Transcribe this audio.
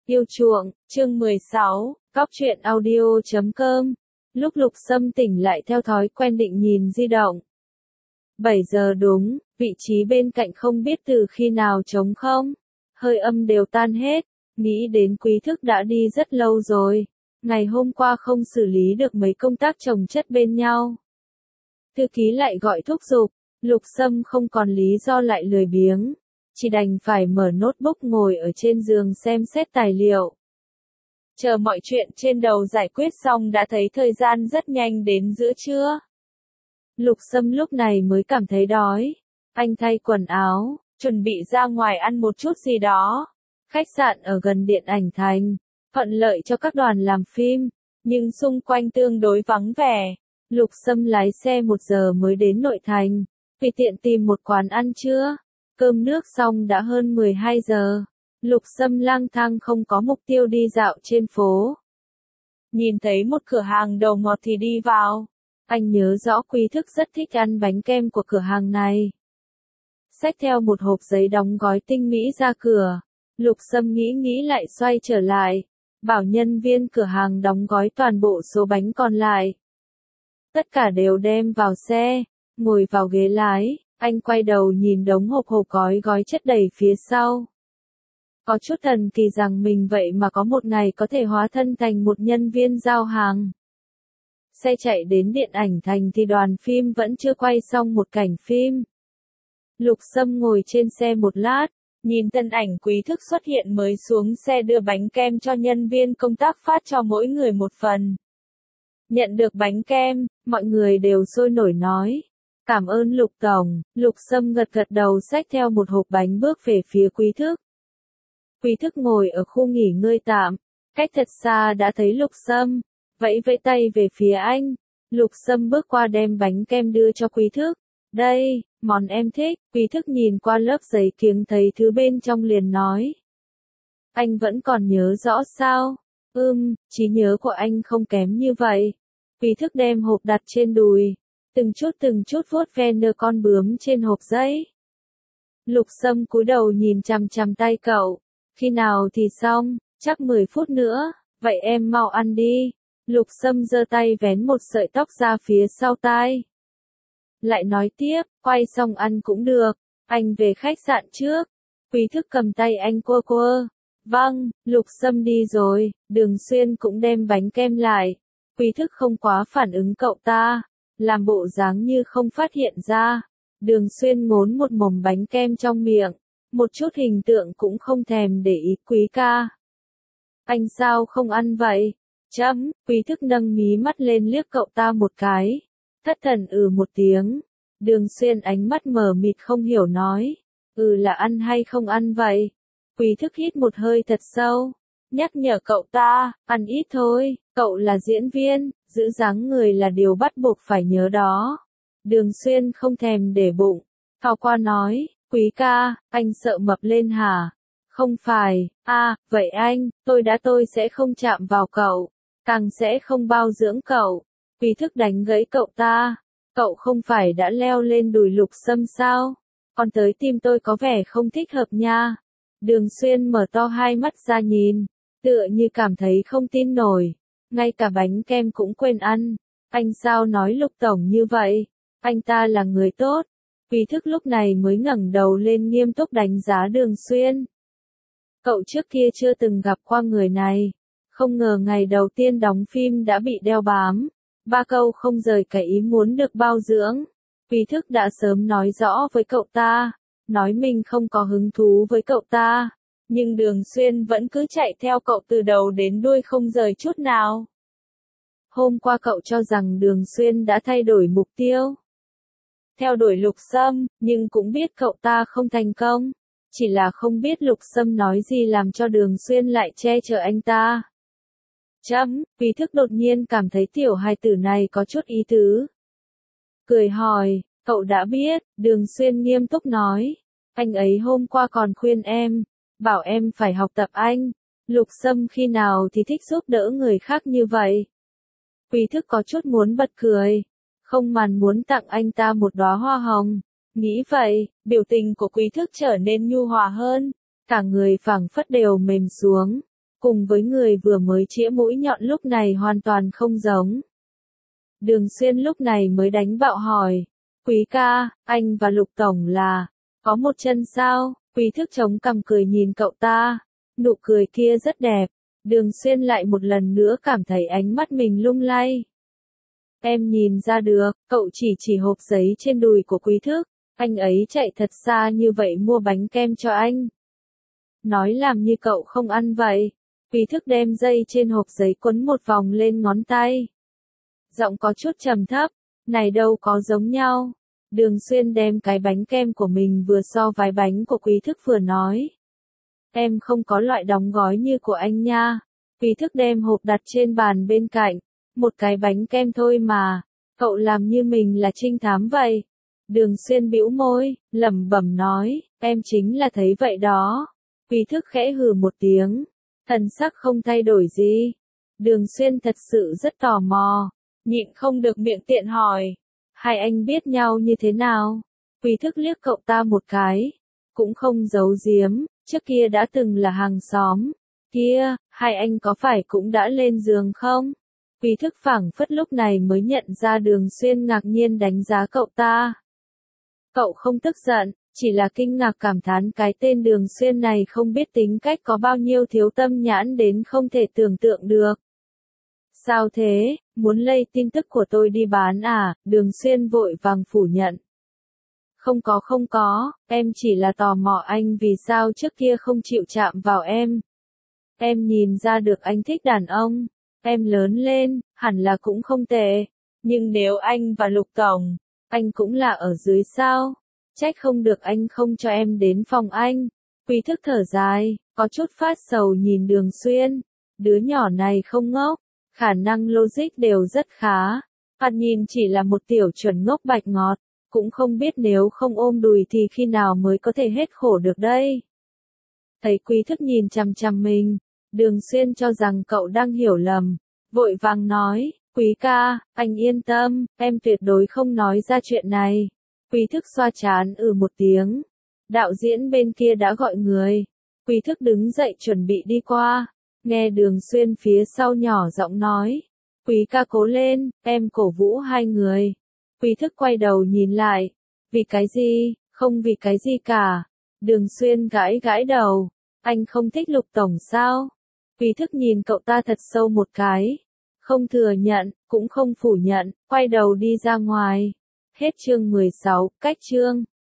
Yêu chuộng, chương 16, Cóc truyện audio.com. Lúc Lục Sâm tỉnh lại theo thói quen định nhìn di động. 7 giờ đúng, vị trí bên cạnh không biết từ khi nào trống không. Hơi âm đều tan hết, nghĩ đến Quý Thức đã đi rất lâu rồi. Ngày hôm qua không xử lý được mấy công tác chồng chất bên nhau. Thư ký lại gọi thúc giục, Lục Sâm không còn lý do lại lười biếng. Chỉ đành phải mở notebook ngồi ở trên giường xem xét tài liệu. Chờ mọi chuyện trên đầu giải quyết xong đã thấy thời gian rất nhanh đến giữa trưa. Lục Sâm lúc này mới cảm thấy đói. Anh thay quần áo, chuẩn bị ra ngoài ăn một chút gì đó. Khách sạn ở gần điện ảnh thành, thuận lợi cho các đoàn làm phim, nhưng xung quanh tương đối vắng vẻ. Lục Sâm lái xe 1 giờ mới đến nội thành, vì tiện tìm một quán ăn trưa. Cơm nước xong đã hơn 12 giờ. Lục Sâm lang thang không có mục tiêu đi dạo trên phố. Nhìn thấy một cửa hàng đồ ngọt thì đi vào. Anh nhớ rõ Quý Thức rất thích ăn bánh kem của cửa hàng này. Xách theo một hộp giấy đóng gói tinh mỹ ra cửa. Lục Sâm nghĩ lại xoay trở lại. Bảo nhân viên cửa hàng đóng gói toàn bộ số bánh còn lại. Tất cả đều đem vào xe, ngồi vào ghế lái. Anh quay đầu nhìn đống hộp gói chất đầy phía sau. Có chút thần kỳ rằng mình vậy mà có một ngày có thể hóa thân thành một nhân viên giao hàng. Xe chạy đến điện ảnh thành thì đoàn phim vẫn chưa quay xong một cảnh phim. Lục Sâm ngồi trên xe một lát, nhìn thân ảnh Quý Thức xuất hiện mới xuống xe đưa bánh kem cho nhân viên công tác phát cho mỗi người một phần. Nhận được bánh kem, mọi người đều sôi nổi nói. Cảm ơn Lục Tổng. Lục Sâm gật đầu xách theo một hộp bánh bước về phía Quý Thức. Quý Thức ngồi ở khu nghỉ ngơi tạm, cách thật xa đã thấy Lục Sâm, vẫy tay về phía anh. Lục Sâm bước qua đem bánh kem đưa cho Quý Thức. Đây, món em thích. Quý Thức nhìn qua lớp giấy kiếng thấy thứ bên trong liền nói. Anh vẫn còn nhớ rõ sao? Trí nhớ của anh không kém như vậy. Quý Thức đem hộp đặt trên đùi. Từng chút vuốt ve nơ con bướm trên hộp giấy. Lục Sâm cúi đầu nhìn chằm chằm tay cậu. Khi nào thì xong? Chắc 10 phút nữa. Vậy em mau ăn đi. Lục Sâm giơ tay vén một sợi tóc ra phía sau tai. Lại nói tiếp, quay xong ăn cũng được. Anh về khách sạn trước. Quý Thức cầm tay anh quơ. Vâng, Lục Sâm đi rồi. Đường Xuyên cũng đem bánh kem lại. Quý Thức không quá phản ứng cậu ta. Làm bộ dáng như không phát hiện ra. Đường Xuyên ngốn một mồm bánh kem trong miệng. Một chút hình tượng cũng không thèm để ý. Quý ca. Anh sao không ăn vậy? Quý Thức nâng mí mắt lên liếc cậu ta một cái. Thất thần một tiếng. Đường Xuyên ánh mắt mờ mịt không hiểu nói. Là ăn hay không ăn vậy? Quý Thức hít một hơi thật sâu. Nhắc nhở cậu ta, ăn ít thôi, cậu là diễn viên, giữ dáng người là điều bắt buộc phải nhớ đó. Đường Xuyên không thèm để bụng, thò qua nói, Quý ca, anh sợ mập lên hả? Không phải, vậy anh, tôi sẽ không chạm vào cậu, càng sẽ không bao dưỡng cậu. Quý Thức đánh gãy cậu ta, cậu không phải đã leo lên đùi Lục Sâm sao? Còn tới tim tôi có vẻ không thích hợp nha. Đường Xuyên mở to hai mắt ra nhìn. Tựa như cảm thấy không tin nổi, ngay cả bánh kem cũng quên ăn. Anh sao nói Lục Tổng như vậy? Anh ta là người tốt. Quý Thức lúc này mới ngẩng đầu lên nghiêm túc đánh giá Đường Xuyên. Cậu trước kia chưa từng gặp qua người này. Không ngờ ngày đầu tiên đóng phim đã bị đeo bám. 3 câu không rời cái ý muốn được bao dưỡng. Quý Thức đã sớm nói rõ với cậu ta, nói mình không có hứng thú với cậu ta. Nhưng Đường Xuyên vẫn cứ chạy theo cậu từ đầu đến đuôi không rời chút nào. Hôm qua cậu cho rằng Đường Xuyên đã thay đổi mục tiêu. Theo đuổi Lục Sâm, nhưng cũng biết cậu ta không thành công. Chỉ là không biết Lục Sâm nói gì làm cho Đường Xuyên lại che chở anh ta. Quý Thức đột nhiên cảm thấy tiểu hài tử này có chút ý tứ. Cười hỏi, cậu đã biết, Đường Xuyên nghiêm túc nói. Anh ấy hôm qua còn khuyên em. Bảo em phải học tập anh. Lục Sâm khi nào thì thích giúp đỡ người khác như vậy? Quý Thức có chút muốn bật cười. Không màn muốn tặng anh ta một đóa hoa hồng. Nghĩ vậy, biểu tình của Quý Thức trở nên nhu hòa hơn. Cả người phảng phất đều mềm xuống. cùng với người vừa mới chĩa mũi nhọn lúc này hoàn toàn không giống. Đường Xuyên lúc này mới đánh bạo hỏi, Quý ca, anh và Lục Tổng là, có một chân sao? Quý Thức chống cằm cười nhìn cậu ta, nụ cười kia rất đẹp. Đường Xuyên lại một lần nữa cảm thấy ánh mắt mình lung lay. Em nhìn ra được, cậu chỉ hộp giấy trên đùi của Quý Thức, anh ấy chạy thật xa như vậy mua bánh kem cho anh. Nói làm như cậu không ăn vậy. Quý Thức đem dây trên hộp giấy quấn một vòng lên ngón tay. Giọng có chút trầm thấp, này đâu có giống nhau. Đường Xuyên đem cái bánh kem của mình vừa so với bánh của Quý Thức vừa nói. Em không có loại đóng gói như của anh nha. Quý Thức đem hộp đặt trên bàn bên cạnh. Một cái bánh kem thôi mà. Cậu làm như mình là trinh thám vậy. Đường Xuyên bĩu môi, lẩm bẩm nói, em chính là thấy vậy đó. Quý Thức khẽ hừ một tiếng. Thần sắc không thay đổi gì. Đường Xuyên thật sự rất tò mò. Nhịn không được miệng tiện hỏi. Hai anh biết nhau như thế nào? Quý Thức liếc cậu ta một cái. Cũng không giấu giếm, trước kia đã từng là hàng xóm. Kia, hai anh có phải cũng đã lên giường không? Quý Thức phảng phất lúc này mới nhận ra Đường Xuyên ngạc nhiên đánh giá cậu ta. Cậu không tức giận, chỉ là kinh ngạc cảm thán cái tên Đường Xuyên này không biết tính cách có bao nhiêu thiếu tâm nhãn đến không thể tưởng tượng được. Sao thế, muốn lây tin tức của tôi đi bán à? Đường Xuyên vội vàng phủ nhận. Không có, em chỉ là tò mò anh vì sao trước kia không chịu chạm vào em. Em nhìn ra được anh thích đàn ông, em lớn lên, hẳn là cũng không tệ. Nhưng nếu anh và Lục Tổng, anh cũng là ở dưới sao? Trách không được anh không cho em đến phòng anh. Quý Thức thở dài, có chút phát sầu nhìn Đường Xuyên. Đứa nhỏ này không ngốc, khả năng logic đều rất khá. Thoạt nhìn chỉ là một tiểu chuẩn ngốc bạch ngọt, cũng không biết nếu không ôm đùi thì khi nào mới có thể hết khổ được đây. Thấy Quý Thức nhìn chằm chằm mình, Đường Xuyên cho rằng cậu đang hiểu lầm, vội vàng nói, Quý ca, anh yên tâm, em tuyệt đối không nói ra chuyện này. Quý Thức xoa trán một tiếng. Đạo diễn bên kia đã gọi người. Quý Thức đứng dậy chuẩn bị đi qua. Nghe Đường Xuyên phía sau nhỏ giọng nói. Quý ca cố lên, em cổ vũ hai người. Quý Thức quay đầu nhìn lại. Vì cái gì, không vì cái gì cả. Đường Xuyên gãi gãi đầu. Anh không thích Lục Tổng sao? Quý Thức nhìn cậu ta thật sâu một cái. Không thừa nhận, cũng không phủ nhận, quay đầu đi ra ngoài. Hết chương 16, cách chương.